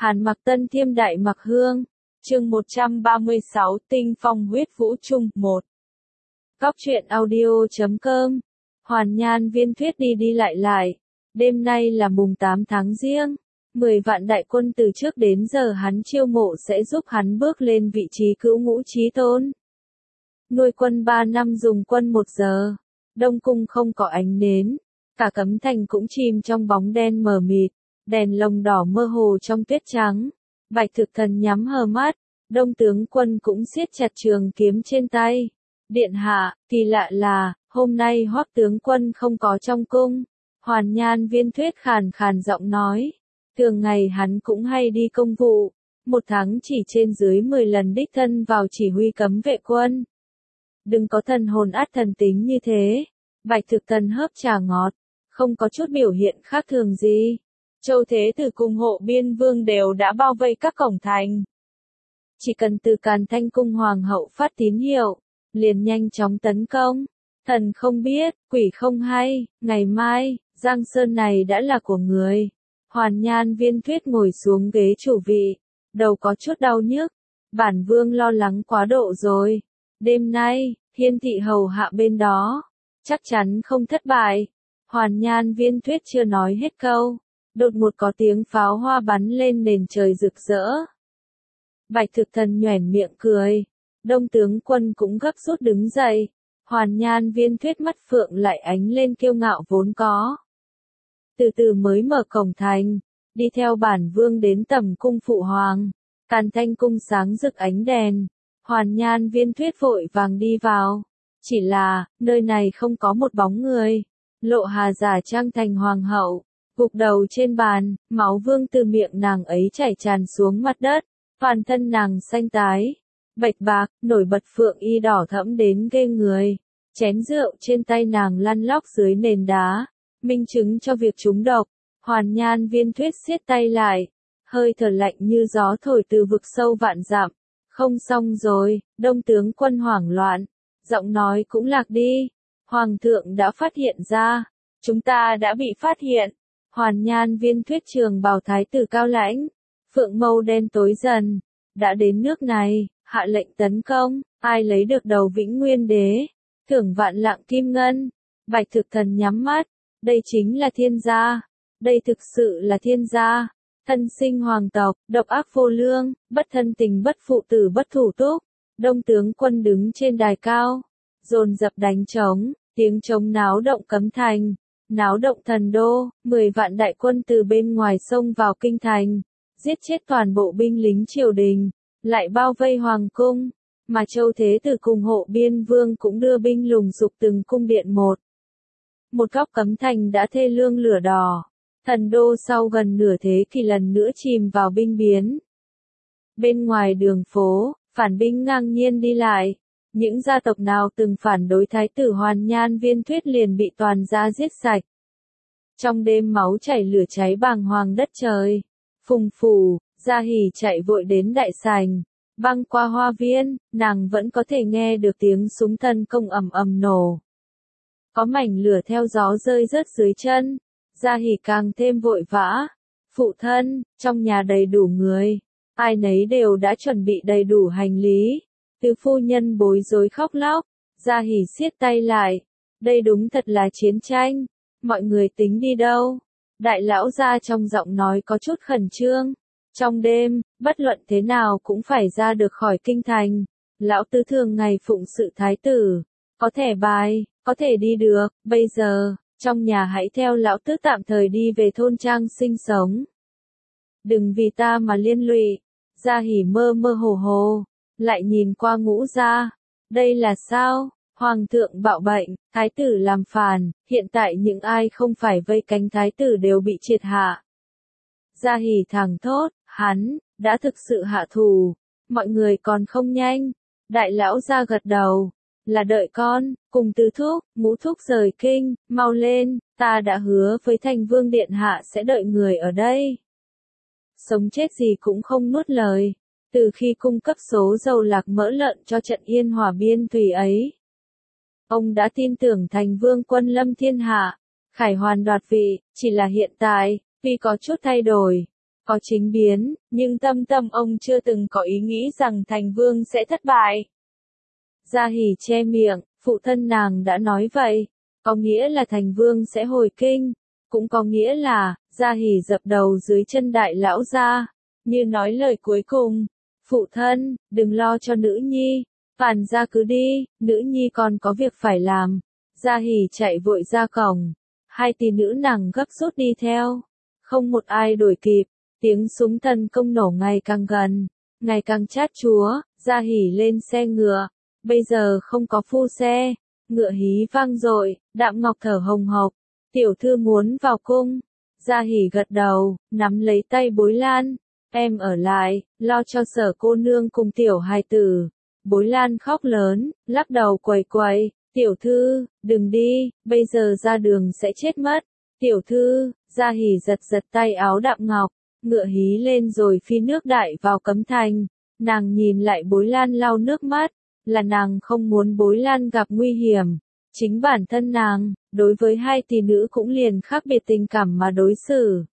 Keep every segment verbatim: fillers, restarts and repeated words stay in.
Hàn Mặc Tân Thiêm Đại Mặc Hương, chương một trăm ba mươi sáu Tinh Phong Huyết Vũ Trung một. Góc truyện audio chấm com. Hoàn Nhan Viên Thuyết đi đi lại lại. Đêm nay là mùng tám tháng Giêng. Mười vạn đại quân từ trước đến giờ hắn chiêu mộ sẽ giúp hắn bước lên vị trí cữu ngũ chí tôn. Nuôi quân ba năm dùng quân một giờ. Đông cung không có ánh nến. Cả cấm thành cũng chìm trong bóng đen mờ mịt. Đèn lồng đỏ mơ hồ trong tuyết trắng. Bạch Thực Thần nhắm hờ mắt. Đông tướng quân cũng siết chặt trường kiếm trên tay. Điện hạ, kỳ lạ là, hôm nay Hoắc tướng quân không có trong cung. Hoàn Nhan Viên Thuyết khàn khàn giọng nói. Thường ngày hắn cũng hay đi công vụ. Một tháng chỉ trên dưới mười lần đích thân vào chỉ huy cấm vệ quân. Đừng có thần hồn át thần tính như thế. Bạch Thực Thần hớp trà ngọt. Không có chút biểu hiện khác thường gì. Châu Thế Tử cùng Hộ Biên Vương đều đã bao vây các cổng thành. Chỉ cần từ Càn Thanh cung hoàng hậu phát tín hiệu, liền nhanh chóng tấn công. Thần không biết, quỷ không hay, ngày mai, Giang Sơn này đã là của người. Hoàn Nhan Viên Thuyết ngồi xuống ghế chủ vị, đầu có chút đau nhức. Bản vương lo lắng quá độ rồi. Đêm nay, Hiên thị hầu hạ bên đó, chắc chắn không thất bại. Hoàn Nhan Viên Thuyết chưa nói hết câu. Đột ngột có tiếng pháo hoa bắn lên nền trời rực rỡ. Bạch Thực Thần nhoẻn miệng cười. Đông tướng quân cũng gấp rút đứng dậy. Hoàn Nhan Viên Thuyết mắt phượng lại ánh lên kiêu ngạo vốn có. Từ từ mới mở cổng thành, đi theo bản vương đến tầm cung phụ hoàng. Càn Thanh cung sáng rực ánh đèn. Hoàn Nhan Viên Thuyết vội vàng đi vào. Chỉ là, nơi này không có một bóng người. Lộ Hà giả trang thành hoàng hậu. Gục đầu trên bàn, máu vương từ miệng nàng ấy chảy tràn xuống mặt đất, toàn thân nàng xanh tái, bạch bạc, nổi bật phượng y đỏ thẫm đến ghê người. Chén rượu trên tay nàng lăn lóc dưới nền đá, minh chứng cho việc trúng độc. Hoàn Nhan Viên Thuyết siết tay lại, hơi thở lạnh như gió thổi từ vực sâu vạn dặm. Không xong rồi, Đông tướng quân hoảng loạn, giọng nói cũng lạc đi. Hoàng thượng đã phát hiện ra, chúng ta đã bị phát hiện. Hoàn Nhan Viên Thuyết trường bào thái tử cao lãnh, phượng mâu đen tối dần, đã đến nước này, hạ lệnh tấn công, ai lấy được đầu Vĩnh Nguyên Đế, thưởng vạn lạng kim ngân. Bạch Thực Thần nhắm mắt, đây chính là thiên gia, đây thực sự là thiên gia, thân sinh hoàng tộc, độc ác vô lương, bất thân tình bất phụ tử bất thủ túc. Đông tướng quân đứng trên đài cao, dồn dập đánh trống, tiếng trống náo động cấm thành. Náo động thần đô, mười vạn đại quân từ bên ngoài sông vào kinh thành, giết chết toàn bộ binh lính triều đình, lại bao vây hoàng cung, mà Châu Thế Tử cùng Hộ Biên Vương cũng đưa binh lùng sục từng cung điện một. Một góc cấm thành đã thê lương lửa đỏ, thần đô sau gần nửa thế kỷ lần nữa chìm vào binh biến. Bên ngoài đường phố, phản binh ngang nhiên đi lại. Những gia tộc nào từng phản đối thái tử Hoàn Nhan Viên Thuyết liền bị toàn gia giết sạch. Trong đêm máu chảy lửa cháy bàng hoàng đất trời. Phùng Phủ, Gia Hỉ chạy vội đến đại sảnh. Băng qua hoa viên, nàng vẫn có thể nghe được tiếng súng tấn công ầm ầm nổ. Có mảnh lửa theo gió rơi rớt dưới chân. Gia Hỉ càng thêm vội vã. Phụ thân, trong nhà đầy đủ người. Ai nấy đều đã chuẩn bị đầy đủ hành lý. Tứ phu nhân bối rối khóc lóc, Gia Hỉ siết tay lại. Đây đúng thật là chiến tranh. Mọi người tính đi đâu? Đại lão gia trong giọng nói có chút khẩn trương. Trong đêm, bất luận thế nào cũng phải ra được khỏi kinh thành. Lão tứ thường ngày phụng sự thái tử. Có thẻ bài, có thể đi được. Bây giờ, trong nhà hãy theo lão tứ tạm thời đi về thôn trang sinh sống. Đừng vì ta mà liên lụy. Gia Hỉ mơ mơ hồ hồ. Lại nhìn qua Ngũ gia, đây là sao? Hoàng thượng bạo bệnh, thái tử làm phản, hiện tại những ai không phải vây cánh thái tử đều bị triệt hạ. Gia Hỉ thẳng thốt, hắn, đã thực sự hạ thù, mọi người còn không nhanh. Đại lão gia gật đầu, là đợi con, cùng tứ thúc, Ngũ thúc rời kinh, mau lên, ta đã hứa với Thành Vương điện hạ sẽ đợi người ở đây. Sống chết gì cũng không nuốt lời. Từ khi cung cấp số dầu lạc mỡ lợn cho trận Yên Hòa biên thủy ấy, ông đã tin tưởng Thành Vương quân lâm thiên hạ, khải hoàn đoạt vị, chỉ là hiện tại, vì có chút thay đổi, có chính biến, nhưng tâm tâm ông chưa từng có ý nghĩ rằng thành vương sẽ thất bại. Gia Hỉ che miệng, phụ thân nàng đã nói vậy, có nghĩa là thành vương sẽ hồi kinh, cũng có nghĩa là, Gia Hỉ dập đầu dưới chân đại lão gia, như nói lời cuối cùng, phụ thân, đừng lo cho nữ nhi, phàn gia cứ đi, nữ nhi còn có việc phải làm. Gia Hỉ chạy vội ra cổng, hai tỷ nữ nàng gấp rút đi theo, không một ai đuổi kịp, tiếng súng tấn công nổ ngày càng gần, ngày càng chát chúa, Gia Hỉ lên xe ngựa, bây giờ không có phu xe, ngựa hí vang dội, Đạm Ngọc thở hồng hộc, tiểu thư muốn vào cung, Gia Hỉ gật đầu, nắm lấy tay Bối Lan, em ở lại, lo cho Sở cô nương cùng tiểu hài tử. Bối Lan khóc lớn, lắc đầu quẩy quẩy, tiểu thư, đừng đi, bây giờ ra đường sẽ chết mất. Tiểu thư, Gia Hỉ giật giật tay áo Đạm Ngọc, ngựa hí lên rồi phi nước đại vào cấm thành. Nàng nhìn lại Bối Lan lau nước mắt, là nàng không muốn Bối Lan gặp nguy hiểm. Chính bản thân nàng, đối với hai tỷ nữ cũng liền khác biệt tình cảm mà đối xử.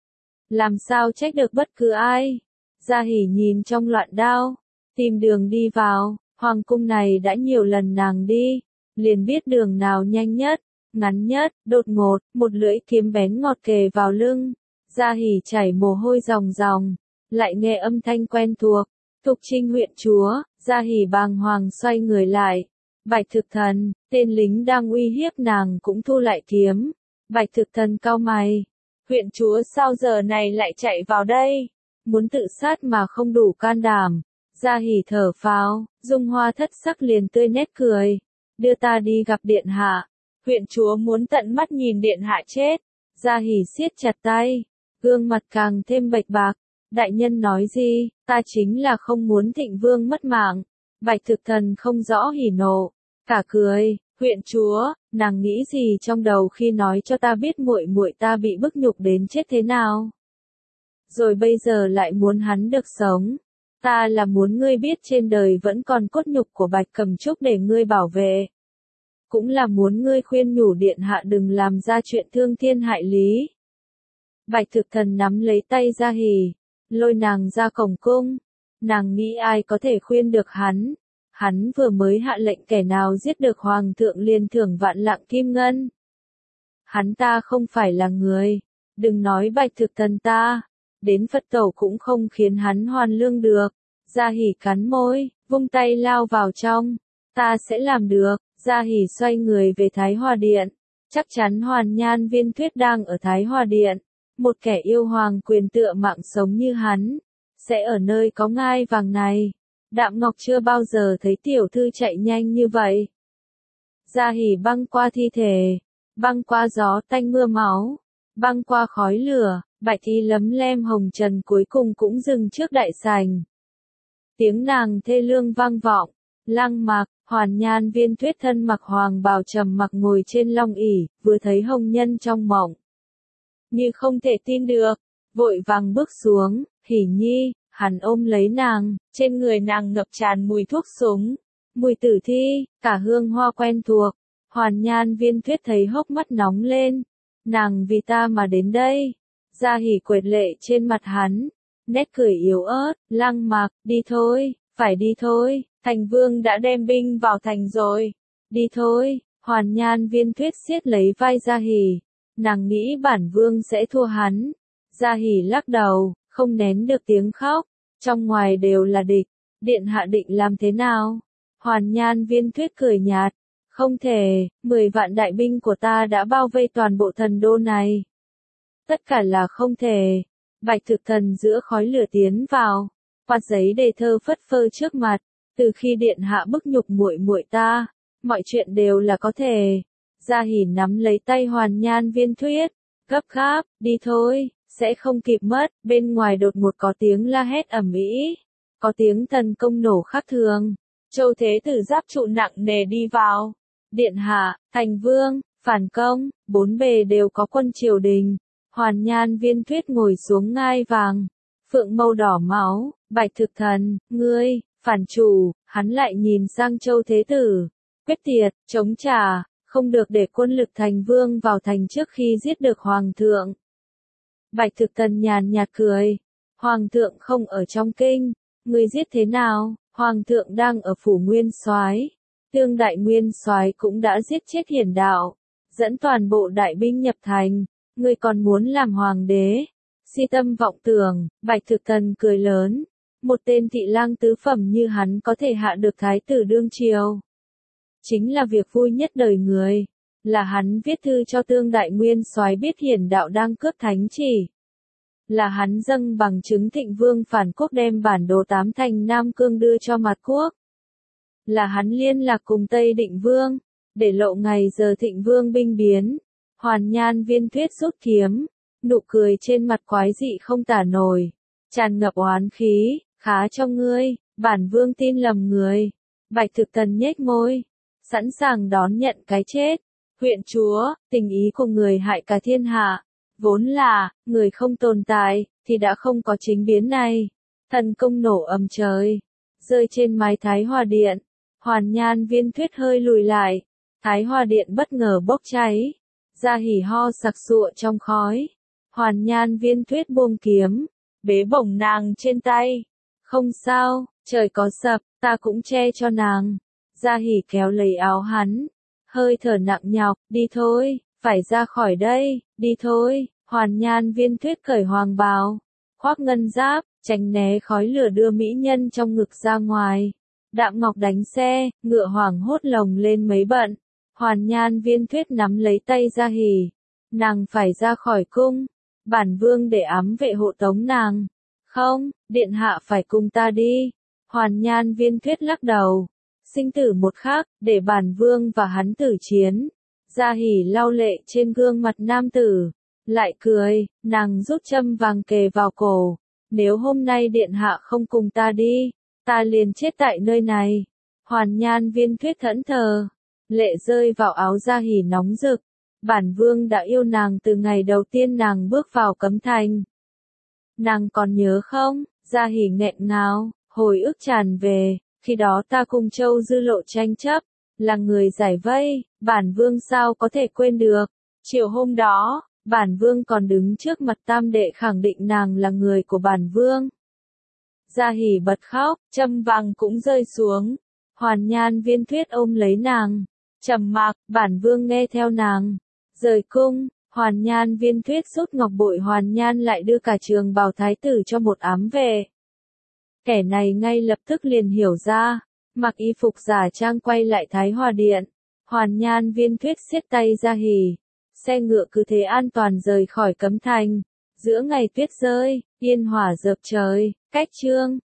Làm sao trách được bất cứ ai. Gia Hỉ nhìn trong loạn đao, tìm đường đi vào, hoàng cung này đã nhiều lần nàng đi, liền biết đường nào nhanh nhất, ngắn nhất, đột ngột, một lưỡi kiếm bén ngọt kề vào lưng. Gia Hỉ chảy mồ hôi ròng ròng, lại nghe âm thanh quen thuộc, Thục Trinh huyện chúa. Gia Hỉ bàng hoàng xoay người lại, Bạch Thực Thần, tên lính đang uy hiếp nàng cũng thu lại kiếm. Bạch Thực Thần cau mày, huyện chúa sao giờ này lại chạy vào đây, muốn tự sát mà không đủ can đảm. Gia Hỉ thở phào, Dung Hoa thất sắc liền tươi nét cười, đưa ta đi gặp điện hạ. Huyện chúa muốn tận mắt nhìn điện hạ chết. Gia Hỉ siết chặt tay, gương mặt càng thêm bệch bạc. Đại nhân nói gì, ta chính là không muốn Thịnh vương mất mạng. Bạch Thực Thần không rõ hỉ nộ, cả cười, huyện chúa, nàng nghĩ gì trong đầu khi nói cho ta biết muội muội ta bị bức nhục đến chết thế nào? Rồi bây giờ lại muốn hắn được sống. Ta là muốn ngươi biết trên đời vẫn còn cốt nhục của Bạch Cẩm Trúc để ngươi bảo vệ. Cũng là muốn ngươi khuyên nhủ điện hạ đừng làm ra chuyện thương thiên hại lý. Bạch Thực Thần nắm lấy tay Gia Hỉ, lôi nàng ra cổng cung. Nàng nghĩ ai có thể khuyên được hắn. Hắn vừa mới hạ lệnh kẻ nào giết được hoàng thượng liền thưởng vạn lạng kim ngân. Hắn ta không phải là người. Đừng nói Bạch Thực Thần ta. Đến Phật tổ cũng không khiến hắn hoàn lương được. Gia Hỉ cắn môi, vung tay lao vào trong. Ta sẽ làm được. Gia Hỉ xoay người về Thái Hòa Điện. Chắc chắn Hoàn Nhan Viên Thuyết đang ở Thái Hòa Điện. Một kẻ yêu hoàng quyền tựa mạng sống như hắn, sẽ ở nơi có ngai vàng này. Đạm Ngọc chưa bao giờ thấy tiểu thư chạy nhanh như vậy. Gia Hỉ băng qua thi thể, băng qua gió tanh mưa máu, băng qua khói lửa, bạch y lấm lem hồng trần cuối cùng cũng dừng trước đại sảnh. Tiếng nàng thê lương vang vọng, Lăng Mạc, Hoàn Nhan Viên Thuyết thân mặc hoàng bào trầm mặc ngồi trên long ỷ, vừa thấy hồng nhân trong mộng. Như không thể tin được, vội vàng bước xuống, Hỉ nhi, hắn ôm lấy nàng, trên người nàng ngập tràn mùi thuốc súng, mùi tử thi, cả hương hoa quen thuộc. Hoàn Nhan Viên Thuyết thấy hốc mắt nóng lên, nàng vì ta mà đến đây. Gia Hỉ quệt lệ trên mặt hắn, nét cười yếu ớt, Lăng Mạc, đi thôi, phải đi thôi, thành vương đã đem binh vào thành rồi, đi thôi. Hoàn Nhan Viên Thuyết siết lấy vai Gia Hỉ, nàng nghĩ bản vương sẽ thua hắn. Gia Hỉ lắc đầu, không nén được tiếng khóc, trong ngoài đều là địch, điện hạ định làm thế nào? Hoàn Nhan Viên Thuyết cười nhạt, không thể, mười vạn đại binh của ta đã bao vây toàn bộ thần đô này. Tất cả là không thể. Bạch Thực Thần giữa khói lửa tiến vào, quạt giấy đề thơ phất phơ trước mặt, từ khi điện hạ bức nhục muội muội ta, mọi chuyện đều là có thể. Gia Hỉ nắm lấy tay Hoàn Nhan Viên Thuyết, gấp gáp, đi thôi, sẽ không kịp mất. Bên ngoài đột ngột có tiếng la hét ầm ĩ, có tiếng tấn công nổ khác thường. Châu Thế Tử giáp trụ nặng nề đi vào. Điện hạ, thành vương, phản công, bốn bề đều có quân triều đình. Hoàn Nhan Viên Thuyết ngồi xuống ngai vàng, phượng mâu đỏ máu. Bạch Thực Thần, ngươi, phản chủ. Hắn lại nhìn sang Châu Thế Tử, quyết tiệt, chống trả, không được để quân lực thành vương vào thành trước khi giết được hoàng thượng. Bạch Thực Thần nhàn nhạt cười, Hoàng thượng không ở trong kinh, người giết thế nào? Hoàng thượng đang ở phủ Nguyên Soái. Tương đại Nguyên Soái cũng đã giết chết Hiển đạo, dẫn toàn bộ đại binh nhập thành, ngươi còn muốn làm hoàng đế? Si tâm vọng tưởng, Bạch Thực Tần cười lớn, một tên thị lang tứ phẩm như hắn có thể hạ được thái tử đương triều. Chính là việc vui nhất đời người, là hắn viết thư cho Tương đại Nguyên Soái biết Hiển đạo đang cướp thánh chỉ. Là hắn dâng bằng chứng Thịnh Vương phản quốc đem bản đồ tám thành Nam Cương đưa cho Mạt Quốc. Là hắn liên lạc cùng Tây Định Vương, để lộ ngày giờ Thịnh Vương binh biến. Hoàn Nhan Viên Thuyết rút kiếm, nụ cười trên mặt quái dị không tả nổi, tràn ngập oán khí, khá cho ngươi, bản vương tin lầm người. Bạch Thực Tần nhếch môi, sẵn sàng đón nhận cái chết. Huyện chúa, tình ý của người hại cả thiên hạ. Vốn là, người không tồn tại, thì đã không có chính biến này. Thần công nổ ầm trời, rơi trên mái Thái Hòa Điện. Hoàn Nhan Viên Thuyết hơi lùi lại, Thái Hòa Điện bất ngờ bốc cháy. Gia Hỉ ho sặc sụa trong khói. Hoàn Nhan Viên Thuyết buông kiếm, bế bổng nàng trên tay. Không sao, trời có sập, ta cũng che cho nàng. Gia Hỉ kéo lấy áo hắn, hơi thở nặng nhọc, đi thôi, phải ra khỏi đây, đi thôi. Hoàn Nhan Viên Thuyết cởi hoàng bào, khoác ngân giáp, tránh né khói lửa đưa mỹ nhân trong ngực ra ngoài. Đạm Ngọc đánh xe, ngựa hoảng hốt lồng lên mấy bận. Hoàn Nhan Viên Thuyết nắm lấy tay Gia Hỉ, nàng phải ra khỏi cung, bản vương để ám vệ hộ tống nàng. Không, điện hạ phải cùng ta đi. Hoàn Nhan Viên Thuyết lắc đầu, sinh tử một khắc, để bản vương và hắn tử chiến. Gia Hỉ lau lệ trên gương mặt nam tử, lại cười, nàng rút châm vàng kề vào cổ. Nếu hôm nay điện hạ không cùng ta đi, ta liền chết tại nơi này. Hoàn Nhan Viên Thuyết thẫn thờ, lệ rơi vào áo Gia Hỉ nóng rực. Bản vương đã yêu nàng từ ngày đầu tiên nàng bước vào cấm thành. Nàng còn nhớ không? Gia Hỉ nghẹn ngào, hồi ức tràn về, khi đó ta cùng Châu Dư Lộ tranh chấp, là người giải vây, bản vương sao có thể quên được. Chiều hôm đó, bản vương còn đứng trước mặt tam đệ khẳng định nàng là người của bản vương. Gia Hỉ bật khóc, châm vàng cũng rơi xuống. Hoàn Nhan Viên Thuyết ôm lấy nàng, trầm mặc, bản vương nghe theo nàng. Rời cung, Hoàn Nhan Viên Thuyết rút ngọc bội Hoàn Nhan lại đưa cả trường bào thái tử cho một ám vệ. Kẻ này ngay lập tức liền hiểu ra, mặc y phục giả trang quay lại Thái Hòa Điện. Hoàn Nhan Viên Thuyết siết tay Gia Hỉ, xe ngựa cứ thế an toàn rời khỏi cấm thành. Giữa ngày tuyết rơi, yên hỏa dợp trời, cách chương